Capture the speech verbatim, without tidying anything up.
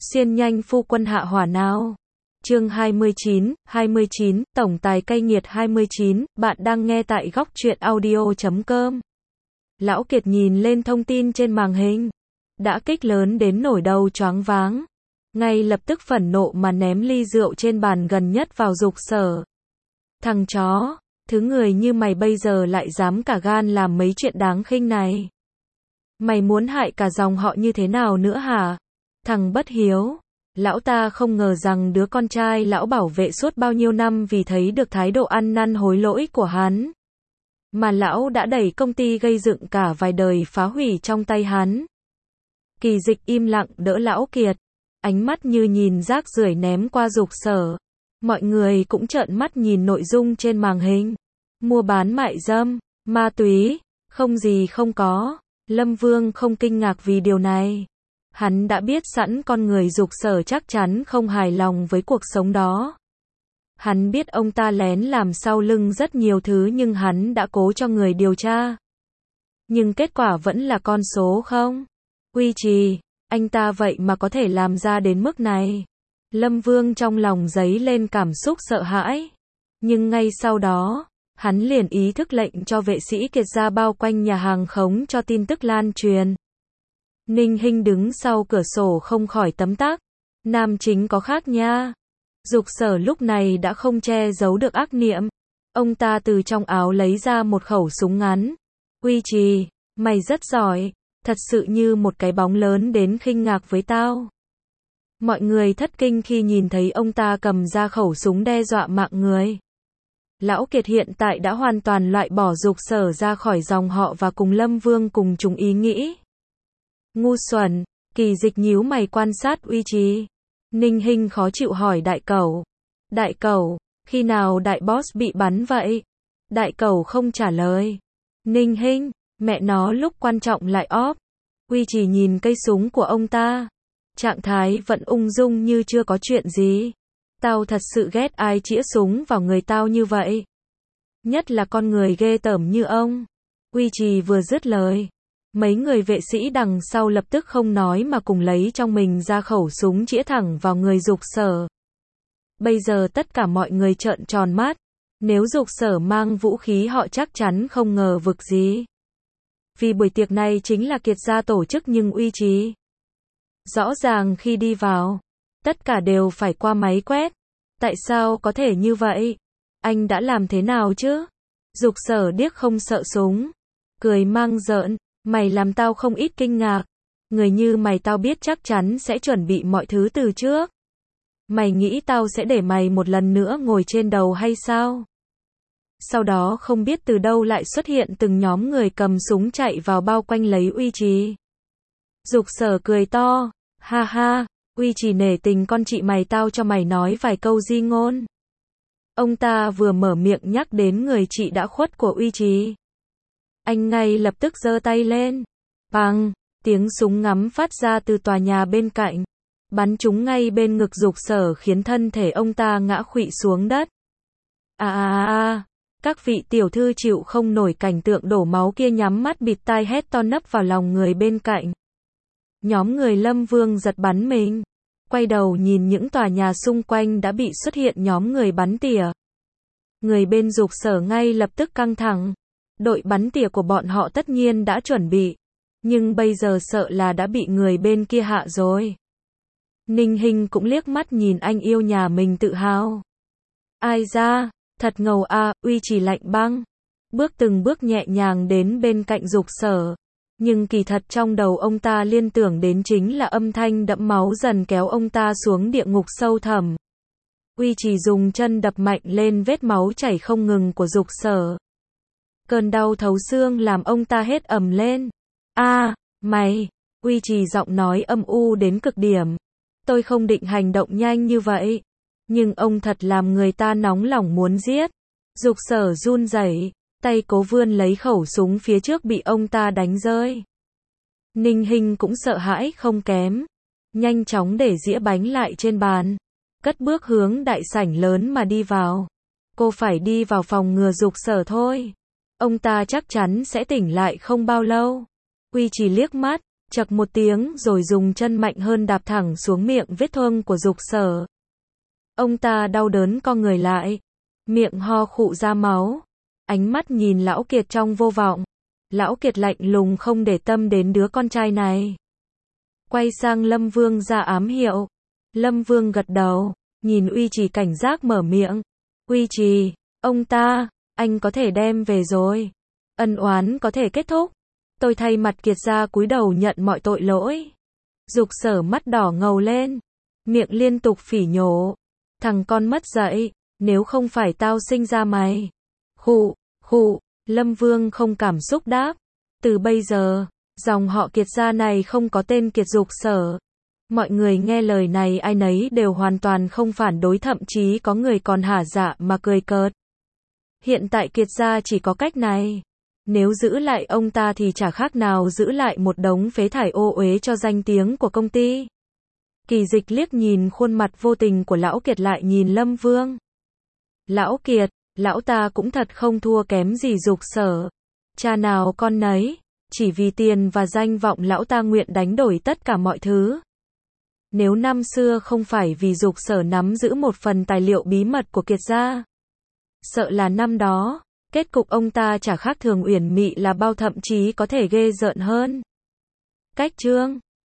Xiên nhanh phu quân hạ hỏa nào. Chương hai mươi chín, hai mươi chín, tổng tài cay nghiệt hai mươi chín, bạn đang nghe tại góc truyện audio chấm com. Lão Kiệt nhìn lên thông tin trên màn hình, đã kích lớn đến nổi đầu choáng váng. Ngay lập tức phẫn nộ mà ném ly rượu trên bàn gần nhất vào Dục Sở. Thằng chó, thứ người như mày bây giờ lại dám cả gan làm mấy chuyện đáng khinh này. Mày muốn hại cả dòng họ như thế nào nữa hả? Thằng bất hiếu. Lão ta không ngờ rằng đứa con trai lão bảo vệ suốt bao nhiêu năm vì thấy được thái độ ăn năn hối lỗi của hắn, mà lão đã đẩy công ty gây dựng cả vài đời phá hủy trong tay hắn. Kỳ Dịch im lặng đỡ lão Kiệt, ánh mắt như nhìn rác rưởi ném qua Dục Sở. Mọi người cũng trợn mắt nhìn nội dung trên màn hình. Mua bán mại dâm, ma túy, không gì không có. Lâm Vương không kinh ngạc vì điều này. Hắn đã biết sẵn con người Dục Sở chắc chắn không hài lòng với cuộc sống đó. Hắn biết ông ta lén làm sau lưng rất nhiều thứ nhưng hắn đã cố cho người điều tra. Nhưng kết quả vẫn là con số không. Uy Trì, anh ta vậy mà có thể làm ra đến mức này. Lâm Vương trong lòng dấy lên cảm xúc sợ hãi. Nhưng ngay sau đó, hắn liền ý thức lệnh cho vệ sĩ Kiệt ra bao quanh nhà hàng khống cho tin tức lan truyền. Ninh Hinh đứng sau cửa sổ không khỏi tấm tắc. Nam chính có khác nha. Dục Sở lúc này đã không che giấu được ác niệm. Ông ta từ trong áo lấy ra một khẩu súng ngắn. Uy Trì, mày rất giỏi. Thật sự như một cái bóng lớn đến khinh ngạc với tao. Mọi người thất kinh khi nhìn thấy ông ta cầm ra khẩu súng đe dọa mạng người. Lão Kiệt hiện tại đã hoàn toàn loại bỏ Dục Sở ra khỏi dòng họ và cùng Lâm Vương cùng chung ý nghĩ. Ngu xuẩn. Kỳ Dịch nhíu mày quan sát Uy Trì. Ninh Hinh khó chịu hỏi Đại Cẩu. Đại Cẩu, khi nào đại boss bị bắn vậy? Đại Cẩu không trả lời. Ninh Hinh, mẹ nó lúc quan trọng lại óp. Uy Trì nhìn cây súng của ông ta. Trạng thái vẫn ung dung như chưa có chuyện gì. Tao thật sự ghét ai chĩa súng vào người tao như vậy. Nhất là con người ghê tởm như ông. Uy Trì vừa dứt lời, mấy người vệ sĩ đằng sau lập tức không nói mà cùng lấy trong mình ra khẩu súng chĩa thẳng vào người Dục Sở. Bây giờ tất cả mọi người trợn tròn mắt. Nếu Dục Sở mang vũ khí họ chắc chắn không ngờ vực gì. Vì buổi tiệc này chính là Kiệt gia tổ chức nhưng Uy Trì. Rõ ràng khi đi vào, tất cả đều phải qua máy quét. Tại sao có thể như vậy? Anh đã làm thế nào chứ? Dục Sở điếc không sợ súng. Cười mang giỡn, mày làm tao không ít kinh ngạc. Người như mày tao biết chắc chắn sẽ chuẩn bị mọi thứ từ trước. Mày nghĩ tao sẽ để mày một lần nữa ngồi trên đầu hay sao? Sau đó không biết từ đâu lại xuất hiện từng nhóm người cầm súng chạy vào bao quanh lấy Uy Trì. Dục Sở cười to, ha ha, Uy Trì nể tình con chị mày tao cho mày nói vài câu di ngôn. Ông ta vừa mở miệng nhắc đến người chị đã khuất của Uy Trì. Anh ngay lập tức giơ tay lên. Bang, tiếng súng ngắm phát ra từ tòa nhà bên cạnh. Bắn trúng ngay bên ngực Dục Sở khiến thân thể ông ta ngã khuỵu xuống đất. À à à, các vị tiểu thư chịu không nổi cảnh tượng đổ máu kia nhắm mắt bịt tai hét to nấp vào lòng người bên cạnh. Nhóm người Lâm Vương giật bắn mình. Quay đầu nhìn những tòa nhà xung quanh đã bị xuất hiện nhóm người bắn tỉa. Người bên Dục Sở ngay lập tức căng thẳng. Đội bắn tỉa của bọn họ tất nhiên đã chuẩn bị. Nhưng bây giờ sợ là đã bị người bên kia hạ rồi. Ninh Hinh cũng liếc mắt nhìn anh yêu nhà mình tự hào. Ai ra, thật ngầu a, Uy Trì lạnh băng. Bước từng bước nhẹ nhàng đến bên cạnh Dục Sở. Nhưng kỳ thật trong đầu ông ta liên tưởng đến chính là âm thanh đẫm máu dần kéo ông ta xuống địa ngục sâu thẳm. Uy Trì dùng chân đập mạnh lên vết máu chảy không ngừng của Dục Sở. Cơn đau thấu xương làm ông ta hét ầm lên. A, mày! Uy Trì giọng nói âm u đến cực điểm. Tôi không định hành động nhanh như vậy. Nhưng ông thật làm người ta nóng lòng muốn giết. Dục Sở run rẩy, tay cố vươn lấy khẩu súng phía trước bị ông ta đánh rơi. Ninh Hinh cũng sợ hãi không kém. Nhanh chóng để dĩa bánh lại trên bàn. Cất bước hướng đại sảnh lớn mà đi vào. Cô phải đi vào phòng ngừa Dục Sở thôi. Ông ta chắc chắn sẽ tỉnh lại không bao lâu. Uy Trì liếc mắt, chậc một tiếng rồi dùng chân mạnh hơn đạp thẳng xuống miệng vết thương của Dục Sở. Ông ta đau đớn co người lại, miệng ho khụ ra máu, ánh mắt nhìn Lão Kiệt trong vô vọng. Lão Kiệt lạnh lùng không để tâm đến đứa con trai này. Quay sang Lâm Vương ra ám hiệu. Lâm Vương gật đầu, nhìn Uy Trì cảnh giác mở miệng. Uy Trì, ông ta, anh có thể đem về rồi. Ân oán có thể kết thúc. Tôi thay mặt Kiệt gia cúi đầu nhận mọi tội lỗi. Dục Sở mắt đỏ ngầu lên, miệng liên tục phỉ nhổ. Thằng con mất dạy, nếu không phải tao sinh ra mày. Khụ, khụ, Lâm Vương không cảm xúc đáp. Từ bây giờ, dòng họ Kiệt gia này không có tên Kiệt Dục Sở. Mọi người nghe lời này ai nấy đều hoàn toàn không phản đối, thậm chí có người còn hả dạ mà cười cợt. Hiện tại Kiệt gia chỉ có cách này. Nếu giữ lại ông ta thì chả khác nào giữ lại một đống phế thải ô uế cho danh tiếng của công ty. Kỳ Dịch liếc nhìn khuôn mặt vô tình của Lão Kiệt lại nhìn Lâm Vương. Lão Kiệt, lão ta cũng thật không thua kém gì Dục Sở. Cha nào con nấy, chỉ vì tiền và danh vọng lão ta nguyện đánh đổi tất cả mọi thứ. Nếu năm xưa không phải vì Dục Sở nắm giữ một phần tài liệu bí mật của Kiệt gia, sợ là năm đó, kết cục ông ta chả khác Thường Uyển Mị là bao, thậm chí có thể ghê rợn hơn. Cách chương